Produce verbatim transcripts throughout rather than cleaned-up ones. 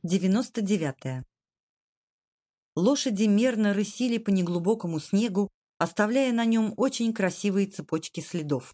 девяносто девятое. Лошади мерно рысили по неглубокому снегу, оставляя на нем очень красивые цепочки следов.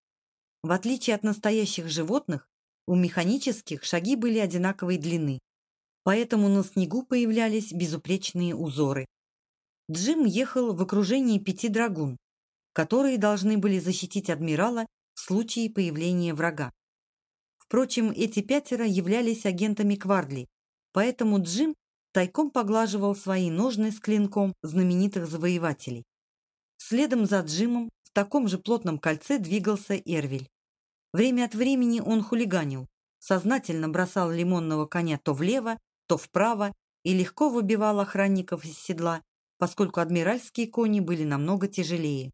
В отличие от настоящих животных, у механических шаги были одинаковой длины, поэтому на снегу появлялись безупречные узоры. Джим ехал в окружении пяти драгун, которые должны были защитить адмирала в случае появления врага. Впрочем, эти пятеро являлись агентами Квардли, поэтому Джим тайком поглаживал свои ножны с клинком знаменитых завоевателей. Следом за Джимом в таком же плотном кольце двигался Эрвиль. Время от времени он хулиганил, сознательно бросал лимонного коня то влево, то вправо и легко выбивал охранников из седла, поскольку адмиральские кони были намного тяжелее.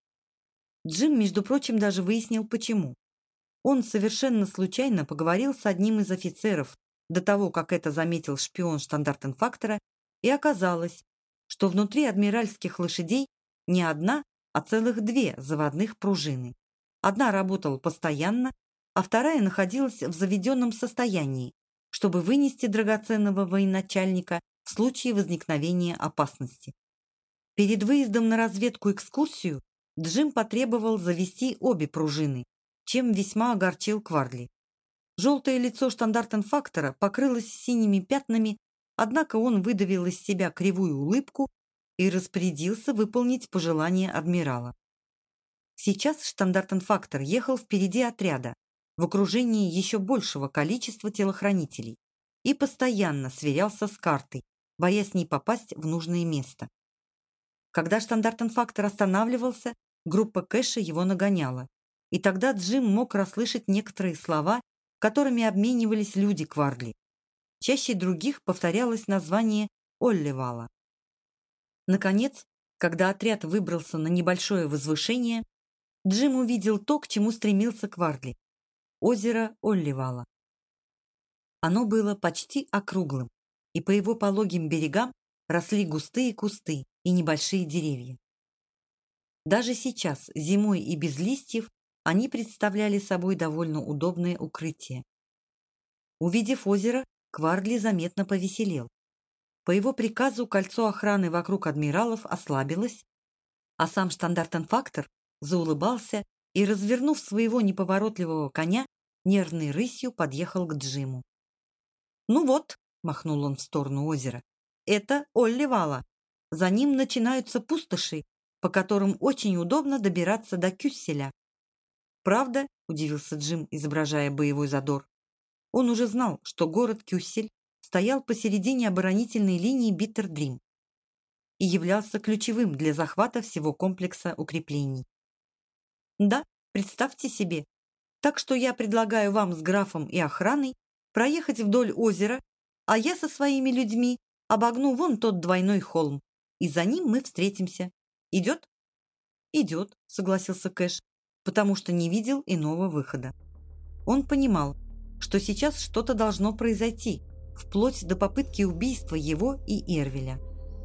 Джим, между прочим, даже выяснил, почему. Он совершенно случайно поговорил с одним из офицеров до того, как это заметил шпион штандартенфактора, и оказалось, что внутри адмиральских лошадей не одна, а целых две заводных пружины. Одна работала постоянно, а вторая находилась в заведенном состоянии, чтобы вынести драгоценного военачальника в случае возникновения опасности. Перед выездом на разведку-экскурсию Джим потребовал завести обе пружины, чем весьма огорчил Квардли. Желтое лицо штандартенфактора покрылось синими пятнами, однако он выдавил из себя кривую улыбку и распорядился выполнить пожелание адмирала. Сейчас штандартенфактор ехал впереди отряда, в окружении еще большего количества телохранителей, и постоянно сверялся с картой, боясь не попасть в нужное место. Когда штандартенфактор останавливался, группа Кэша его нагоняла, и тогда Джим мог расслышать некоторые слова, которыми обменивались люди Квардли. Чаще других повторялось название Олливала. Наконец, когда отряд выбрался на небольшое возвышение, Джим увидел то, к чему стремился Квардли – озеро Олливала. Оно было почти округлым, и по его пологим берегам росли густые кусты и небольшие деревья. Даже сейчас, зимой и без листьев, они представляли собой довольно удобное укрытие. Увидев озеро, Квардли заметно повеселел. По его приказу кольцо охраны вокруг адмиралов ослабилось, а сам штандартенфактор заулыбался и, развернув своего неповоротливого коня, нервной рысью подъехал к Джиму. «Ну вот», — махнул он в сторону озера, — «это Олливала. За ним начинаются пустоши, по которым очень удобно добираться до Кюсселя». «Правда?» – удивился Джим, изображая боевой задор. Он уже знал, что город Кюссель стоял посередине оборонительной линии Биттердрим и являлся ключевым для захвата всего комплекса укреплений. «Да, представьте себе. Так что я предлагаю вам с графом и охраной проехать вдоль озера, а я со своими людьми обогну вон тот двойной холм, и за ним мы встретимся. Идет?» «Идет», – согласился Кэш, потому что не видел иного выхода. Он понимал, что сейчас что-то должно произойти, вплоть до попытки убийства его и Эрвиля.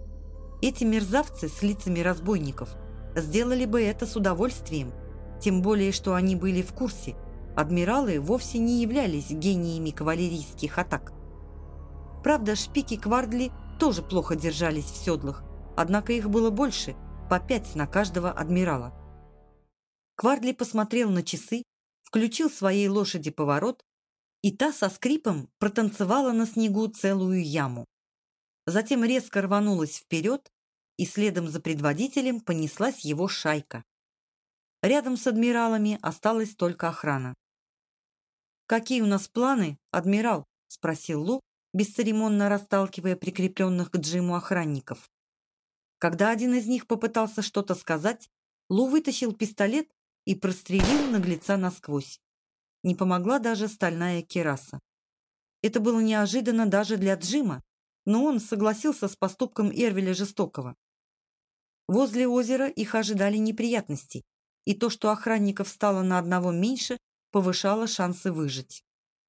Эти мерзавцы с лицами разбойников сделали бы это с удовольствием, тем более, что они были в курсе. Адмиралы вовсе не являлись гениями кавалерийских атак. Правда, шпики Квардли тоже плохо держались в седлах, однако их было больше, по пять на каждого адмирала. Квардли посмотрел на часы, включил своей лошади поворот, и та со скрипом протанцевала на снегу целую яму. Затем резко рванулась вперед, и следом за предводителем понеслась его шайка. Рядом с адмиралами осталась только охрана. «Какие у нас планы, адмирал?» – спросил Лу, бесцеремонно расталкивая прикрепленных к Джиму охранников. Когда один из них попытался что-то сказать, Лу вытащил пистолет и прострелил наглеца насквозь. Не помогла даже стальная кираса. Это было неожиданно даже для Джима, но он согласился с поступком Эрвиля Жестокого. Возле озера их ожидали неприятности, и то, что охранников стало на одного меньше, повышало шансы выжить.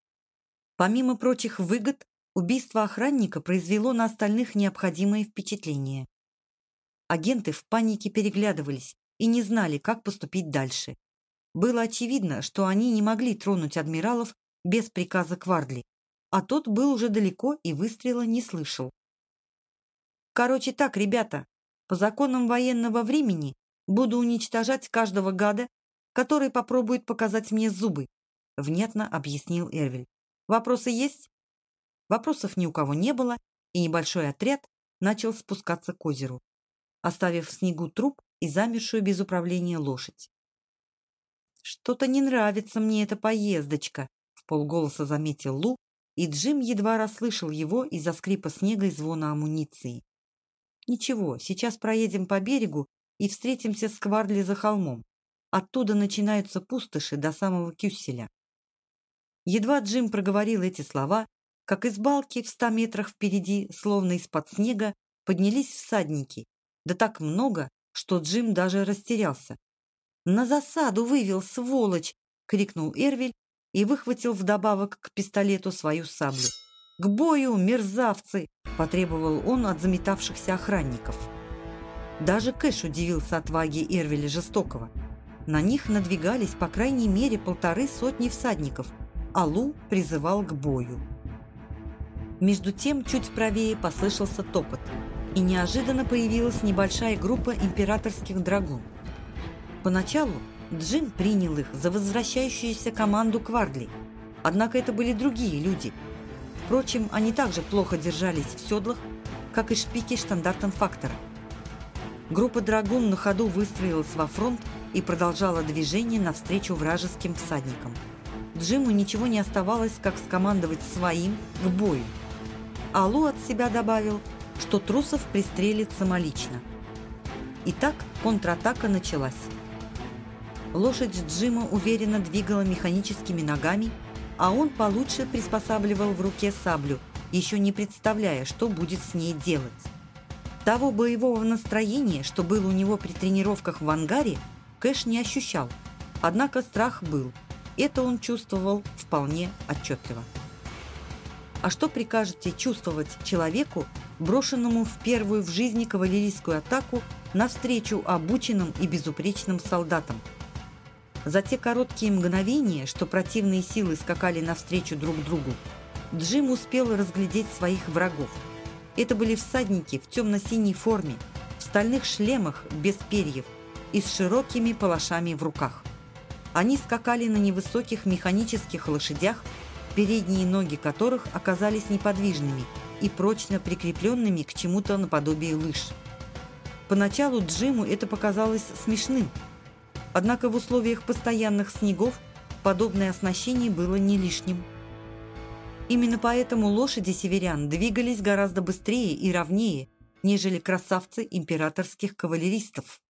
Помимо прочих выгод, убийство охранника произвело на остальных необходимое впечатление. Агенты в панике переглядывались и не знали, как поступить дальше. Было очевидно, что они не могли тронуть адмиралов без приказа Квардли, а тот был уже далеко и выстрела не слышал. «Короче так, ребята, по законам военного времени буду уничтожать каждого гада, который попробует показать мне зубы», — внятно объяснил Эрвель. «Вопросы есть?» Вопросов ни у кого не было, и небольшой отряд начал спускаться к озеру, оставив в снегу труп и замершую без управления лошадь. «Что-то не нравится мне эта поездочка», — вполголоса заметил Лу, и Джим едва расслышал его из-за скрипа снега и звона амуниции. «Ничего, сейчас проедем по берегу и встретимся с Квардли за холмом. Оттуда начинаются пустоши до самого Кюсселя». Едва Джим проговорил эти слова, как из балки в ста метрах впереди, словно из-под снега, поднялись всадники. Да так много, что Джим даже растерялся. «На засаду вывел, сволочь!» — крикнул Эрвель и выхватил вдобавок к пистолету свою саблю. «К бою, мерзавцы!» — потребовал он от заметавшихся охранников. Даже Кэш удивился отваге Эрвеля Жестокого. На них надвигались по крайней мере полторы сотни всадников, а Лу призывал к бою. Между тем чуть правее послышался топот, и неожиданно появилась небольшая группа императорских драгун. Поначалу Джим принял их за возвращающуюся команду Квардли, однако это были другие люди. Впрочем, они также плохо держались в седлах, как и шпики штандартенфактора. Группа драгун на ходу выстроилась во фронт и продолжала движение навстречу вражеским всадникам. Джиму ничего не оставалось, как скомандовать своим к бою. А Лу от себя добавил, что трусов пристрелит самолично. Итак, контратака началась. Лошадь Джима уверенно двигала механическими ногами, а он получше приспосабливал в руке саблю, еще не представляя, что будет с ней делать. Того боевого настроения, что было у него при тренировках в ангаре, Кэш не ощущал, однако страх был. Это он чувствовал вполне отчетливо. А что прикажете чувствовать человеку, брошенному в первую в жизни кавалерийскую атаку навстречу обученным и безупречным солдатам? За те короткие мгновения, что противные силы скакали навстречу друг другу, Джим успел разглядеть своих врагов. Это были всадники в темно-синей форме, в стальных шлемах без перьев и с широкими палашами в руках. Они скакали на невысоких механических лошадях, передние ноги которых оказались неподвижными и прочно прикрепленными к чему-то наподобие лыж. Поначалу Джиму это показалось смешным, однако в условиях постоянных снегов подобное оснащение было не лишним. Именно поэтому лошади северян двигались гораздо быстрее и ровнее, нежели красавцы императорских кавалеристов.